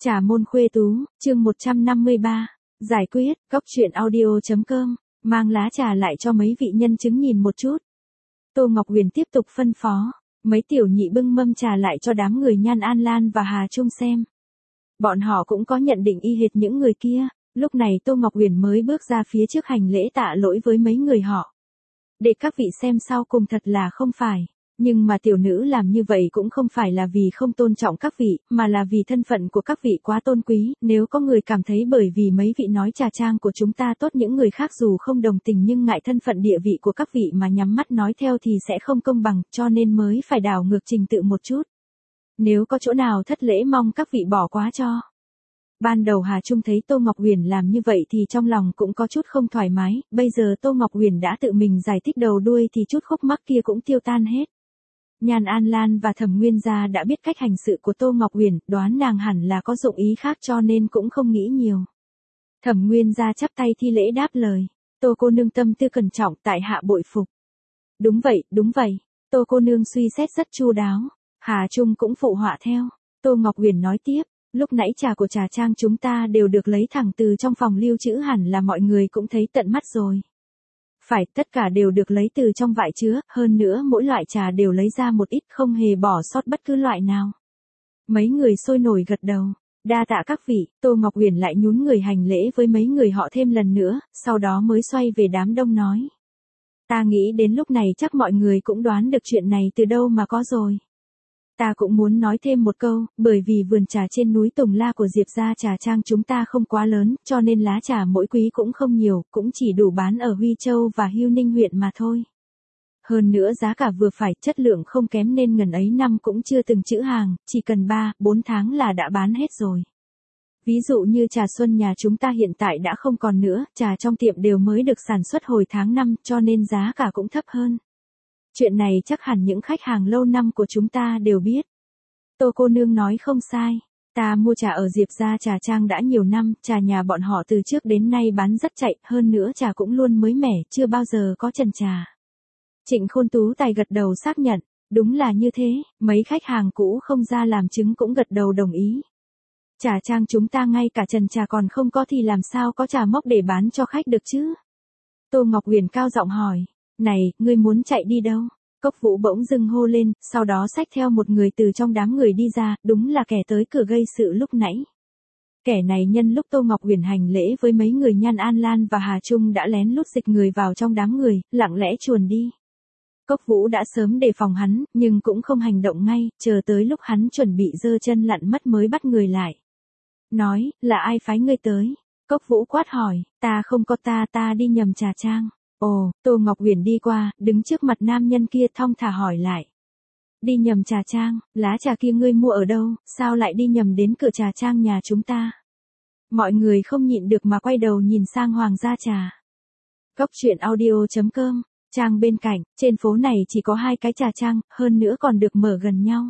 Trà môn khuê tú, chương 153. Giải quyết, góc truyện audio.com, mang lá trà lại cho mấy vị nhân chứng nhìn một chút. Tô Ngọc Huyền tiếp tục phân phó, mấy tiểu nhị bưng mâm trà lại cho đám người Nhan An Lan và Hà Trung xem. Bọn họ cũng có nhận định y hệt những người kia, lúc này Tô Ngọc Huyền mới bước ra phía trước hành lễ tạ lỗi với mấy người họ. Để các vị xem sau cùng thật là không phải. Nhưng mà tiểu nữ làm như vậy cũng không phải là vì không tôn trọng các vị, mà là vì thân phận của các vị quá tôn quý, nếu có người cảm thấy bởi vì mấy vị nói trà trang của chúng ta tốt những người khác dù không đồng tình nhưng ngại thân phận địa vị của các vị mà nhắm mắt nói theo thì sẽ không công bằng, cho nên mới phải đảo ngược trình tự một chút. Nếu có chỗ nào thất lễ mong các vị bỏ qua cho. Ban đầu Hà Trung thấy Tô Ngọc Huyền làm như vậy thì trong lòng cũng có chút không thoải mái, bây giờ Tô Ngọc Huyền đã tự mình giải thích đầu đuôi thì chút khúc mắc kia cũng tiêu tan hết. Nhan An Lan và Thẩm Nguyên Gia đã biết cách hành sự của Tô Ngọc Huyền, đoán nàng hẳn là có dụng ý khác cho nên cũng không nghĩ nhiều. Thẩm Nguyên Gia chắp tay thi lễ đáp lời, Tô cô nương tâm tư cẩn trọng tại hạ bội phục. Đúng vậy, Tô cô nương suy xét rất chu đáo. Hà Trung cũng phụ họa theo. Tô Ngọc Huyền nói tiếp, lúc nãy trà của trà trang chúng ta đều được lấy thẳng từ trong phòng lưu trữ hẳn là mọi người cũng thấy tận mắt rồi. Phải, tất cả đều được lấy từ trong vại chứa, hơn nữa mỗi loại trà đều lấy ra một ít không hề bỏ sót bất cứ loại nào. Mấy người sôi nổi gật đầu, đa tạ các vị, Tô Ngọc Huyền lại nhún người hành lễ với mấy người họ thêm lần nữa, sau đó mới xoay về đám đông nói. Ta nghĩ đến lúc này chắc mọi người cũng đoán được chuyện này từ đâu mà có rồi. Ta cũng muốn nói thêm một câu, bởi vì vườn trà trên núi Tùng La của Diệp gia trà trang chúng ta không quá lớn, cho nên lá trà mỗi quý cũng không nhiều, cũng chỉ đủ bán ở Huy Châu và Hưu Ninh huyện mà thôi. Hơn nữa giá cả vừa phải, chất lượng không kém nên ngần ấy năm cũng chưa từng trữ hàng, chỉ cần 3-4 tháng là đã bán hết rồi. Ví dụ như trà xuân nhà chúng ta hiện tại đã không còn nữa, trà trong tiệm đều mới được sản xuất hồi tháng 5 cho nên giá cả cũng thấp hơn. Chuyện này chắc hẳn những khách hàng lâu năm của chúng ta đều biết. Tô cô nương nói không sai. Ta mua trà ở Diệp gia trà trang đã nhiều năm, trà nhà bọn họ từ trước đến nay bán rất chạy, hơn nữa trà cũng luôn mới mẻ, chưa bao giờ có trần trà. Trịnh Khôn Tú Tài gật đầu xác nhận, đúng là như thế, mấy khách hàng cũ không ra làm chứng cũng gật đầu đồng ý. Trà trang chúng ta ngay cả trần trà còn không có thì làm sao có trà mốc để bán cho khách được chứ? Tô Ngọc Huyền cao giọng hỏi. Này, ngươi muốn chạy đi đâu? Cốc Vũ bỗng dưng hô lên, sau đó xách theo một người từ trong đám người đi ra, đúng là kẻ tới cửa gây sự lúc nãy. Kẻ này nhân lúc Tô Ngọc Huyền hành lễ với mấy người Nhan An Lan và Hà Trung đã lén lút dịch người vào trong đám người, lặng lẽ chuồn đi. Cốc Vũ đã sớm đề phòng hắn, nhưng cũng không hành động ngay, chờ tới lúc hắn chuẩn bị giơ chân lặn mất mới bắt người lại. Nói, là ai phái ngươi tới? Cốc Vũ quát hỏi, ta không có ta đi nhầm trà trang. Ồ, Tô Ngọc Huyền đi qua, đứng trước mặt nam nhân kia thong thả hỏi lại. Đi nhầm trà trang, lá trà kia ngươi mua ở đâu, sao lại đi nhầm đến cửa trà trang nhà chúng ta? Mọi người không nhịn được mà quay đầu nhìn sang Hoàng gia trà. Góc truyện audio.com, trang bên cạnh, trên phố này chỉ có 2 cái trà trang, hơn nữa còn được mở gần nhau.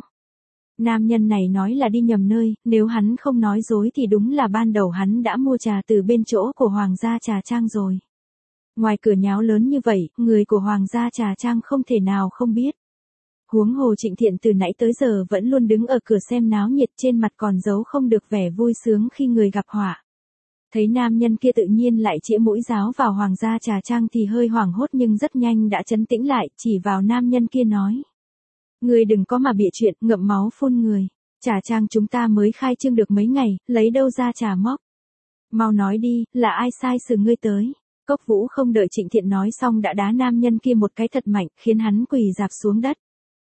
Nam nhân này nói là đi nhầm nơi, nếu hắn không nói dối thì đúng là ban đầu hắn đã mua trà từ bên chỗ của Hoàng gia trà trang rồi. Ngoài cửa nháo lớn như vậy, người của Hoàng gia trà trang không thể nào không biết. Huống hồ Trịnh Thiện từ nãy tới giờ vẫn luôn đứng ở cửa xem náo nhiệt, trên mặt còn giấu không được vẻ vui sướng khi người gặp họa. Thấy nam nhân kia tự nhiên lại chĩa mũi giáo vào Hoàng gia trà trang thì hơi hoảng hốt nhưng rất nhanh đã trấn tĩnh lại, chỉ vào nam nhân kia nói. Người đừng có mà bịa chuyện, ngậm máu phun người. Trà trang chúng ta mới khai trương được mấy ngày, lấy đâu ra trà mốc. Mau nói đi, là ai sai xử ngươi tới? Cốc Vũ không đợi Trịnh Thiện nói xong đã đá nam nhân kia một cái thật mạnh, khiến hắn quỳ rạp xuống đất.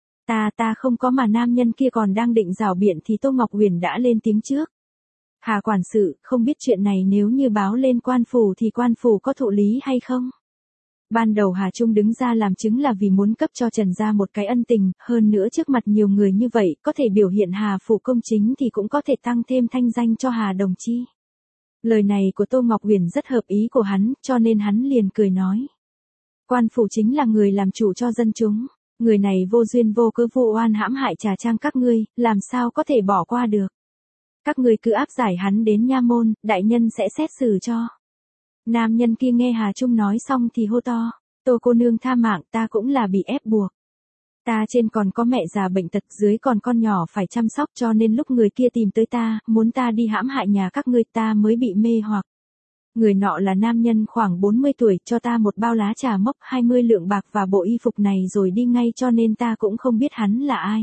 Ta không có, mà nam nhân kia còn đang định rảo biện thì Tô Ngọc Huyền đã lên tiếng trước. Hà quản sự, không biết chuyện này nếu như báo lên quan phủ thì quan phủ có thụ lý hay không? Ban đầu Hà Trung đứng ra làm chứng là vì muốn cấp cho Trần gia một cái ân tình, hơn nữa trước mặt nhiều người như vậy, có thể biểu hiện Hà phủ công chính thì cũng có thể tăng thêm thanh danh cho Hà đồng chi. Lời này của Tô Ngọc Huyền rất hợp ý của hắn, cho nên hắn liền cười nói. Quan phủ chính là người làm chủ cho dân chúng, người này vô duyên vô cớ vu oan hãm hại trà trang các ngươi, làm sao có thể bỏ qua được. Các ngươi cứ áp giải hắn đến nha môn, đại nhân sẽ xét xử cho. Nam nhân kia nghe Hà Trung nói xong thì hô to, Tô cô nương tha mạng, ta cũng là bị ép buộc. Ta trên còn có mẹ già bệnh tật, dưới còn con nhỏ phải chăm sóc, cho nên lúc người kia tìm tới ta, muốn ta đi hãm hại nhà các ngươi, ta mới bị mê hoặc. Người nọ là nam nhân khoảng 40 tuổi, cho ta một bao lá trà mốc 20 lượng bạc và bộ y phục này rồi đi ngay, cho nên ta cũng không biết hắn là ai.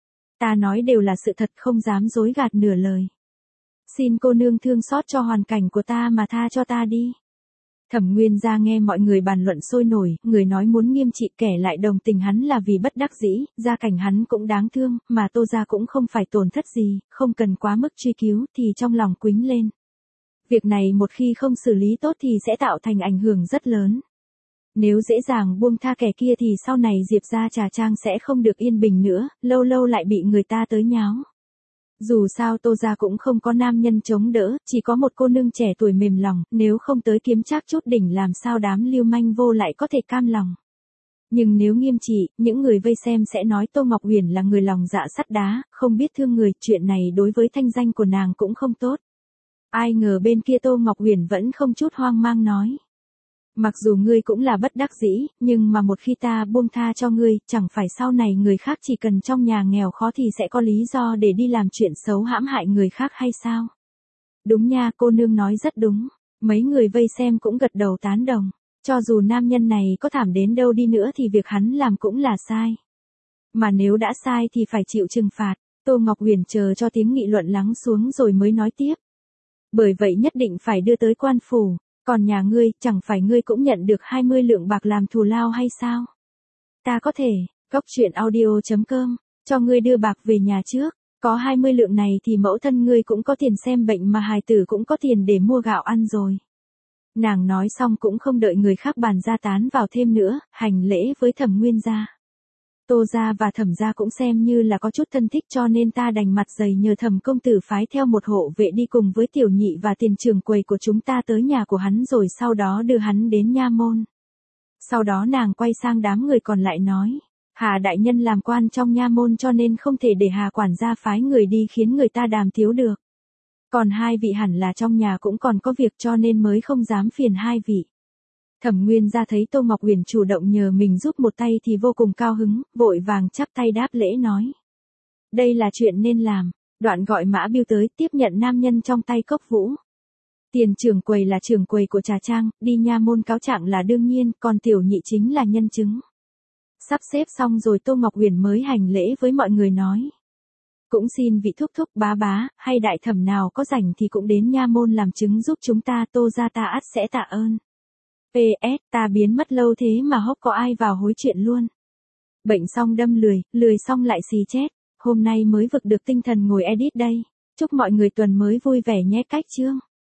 Ta nói đều là sự thật, không dám dối gạt nửa lời. Xin cô nương thương xót cho hoàn cảnh của ta mà tha cho ta đi. Thẩm Nguyên gia nghe mọi người bàn luận sôi nổi, người nói muốn nghiêm trị, kẻ lại đồng tình hắn là vì bất đắc dĩ, gia cảnh hắn cũng đáng thương, mà Tô gia cũng không phải tổn thất gì, không cần quá mức truy cứu, thì trong lòng quĩnh lên. Việc này một khi không xử lý tốt thì sẽ tạo thành ảnh hưởng rất lớn. Nếu dễ dàng buông tha kẻ kia thì sau này Diệp gia Trà Trang sẽ không được yên bình nữa, lâu lâu lại bị người ta tới nháo. Dù sao Tô gia cũng không có nam nhân chống đỡ, chỉ có một cô nương trẻ tuổi mềm lòng, nếu không tới kiếm trác chút đỉnh làm sao đám lưu manh vô lại có thể cam lòng. Nhưng nếu nghiêm trị, những người vây xem sẽ nói Tô Ngọc Huyền là người lòng dạ sắt đá, không biết thương người, chuyện này đối với thanh danh của nàng cũng không tốt. Ai ngờ bên kia Tô Ngọc Huyền vẫn không chút hoang mang nói. Mặc dù ngươi cũng là bất đắc dĩ, nhưng mà một khi ta buông tha cho ngươi, chẳng phải sau này người khác chỉ cần trong nhà nghèo khó thì sẽ có lý do để đi làm chuyện xấu hãm hại người khác hay sao? Đúng nha, cô nương nói rất đúng. Mấy người vây xem cũng gật đầu tán đồng. Cho dù nam nhân này có thảm đến đâu đi nữa thì việc hắn làm cũng là sai. Mà nếu đã sai thì phải chịu trừng phạt. Tô Ngọc Huyền chờ cho tiếng nghị luận lắng xuống rồi mới nói tiếp. Bởi vậy nhất định phải đưa tới quan phủ. Còn nhà ngươi, chẳng phải ngươi cũng nhận được 20 lượng bạc làm thù lao hay sao? Ta có thể, goctruyện audio.com, cho ngươi đưa bạc về nhà trước. Có 20 lượng này thì mẫu thân ngươi cũng có tiền xem bệnh mà hài tử cũng có tiền để mua gạo ăn rồi. Nàng nói xong cũng không đợi người khác bàn ra tán vào thêm nữa, hành lễ với Thẩm Nguyên gia. Tô gia và Thẩm gia cũng xem như là có chút thân thích, cho nên ta đành mặt dày nhờ Thẩm công tử phái theo một hộ vệ đi cùng với tiểu nhị và tiền trưởng quầy của chúng ta tới nhà của hắn, rồi sau đó đưa hắn đến nha môn. Sau đó nàng quay sang đám người còn lại nói, Hà đại nhân làm quan trong nha môn cho nên không thể để Hà quản gia phái người đi khiến người ta đàm tiếu được. Còn hai vị hẳn là trong nhà cũng còn có việc cho nên mới không dám phiền hai vị. Thẩm Nguyên gia thấy Tô Ngọc Huyền chủ động nhờ mình giúp một tay thì vô cùng cao hứng, vội vàng chắp tay đáp lễ nói. Đây là chuyện nên làm, đoạn gọi Mã Biêu tới tiếp nhận nam nhân trong tay Cốc Vũ. Tiền trưởng quầy là trưởng quầy của Trà Trang, đi nha môn cáo trạng là đương nhiên, còn tiểu nhị chính là nhân chứng. Sắp xếp xong rồi Tô Ngọc Huyền mới hành lễ với mọi người nói. Cũng xin vị thúc thúc bá bá, hay đại thẩm nào có rảnh thì cũng đến nha môn làm chứng giúp chúng ta, Tô gia ta ắt sẽ tạ ơn. PS, ta biến mất lâu thế mà hốc có ai vào hối chuyện luôn. Bệnh xong đâm lười, lười xong lại xì chết. Hôm nay mới vực được tinh thần ngồi edit đây. Chúc mọi người tuần mới vui vẻ nhé. Cách chương.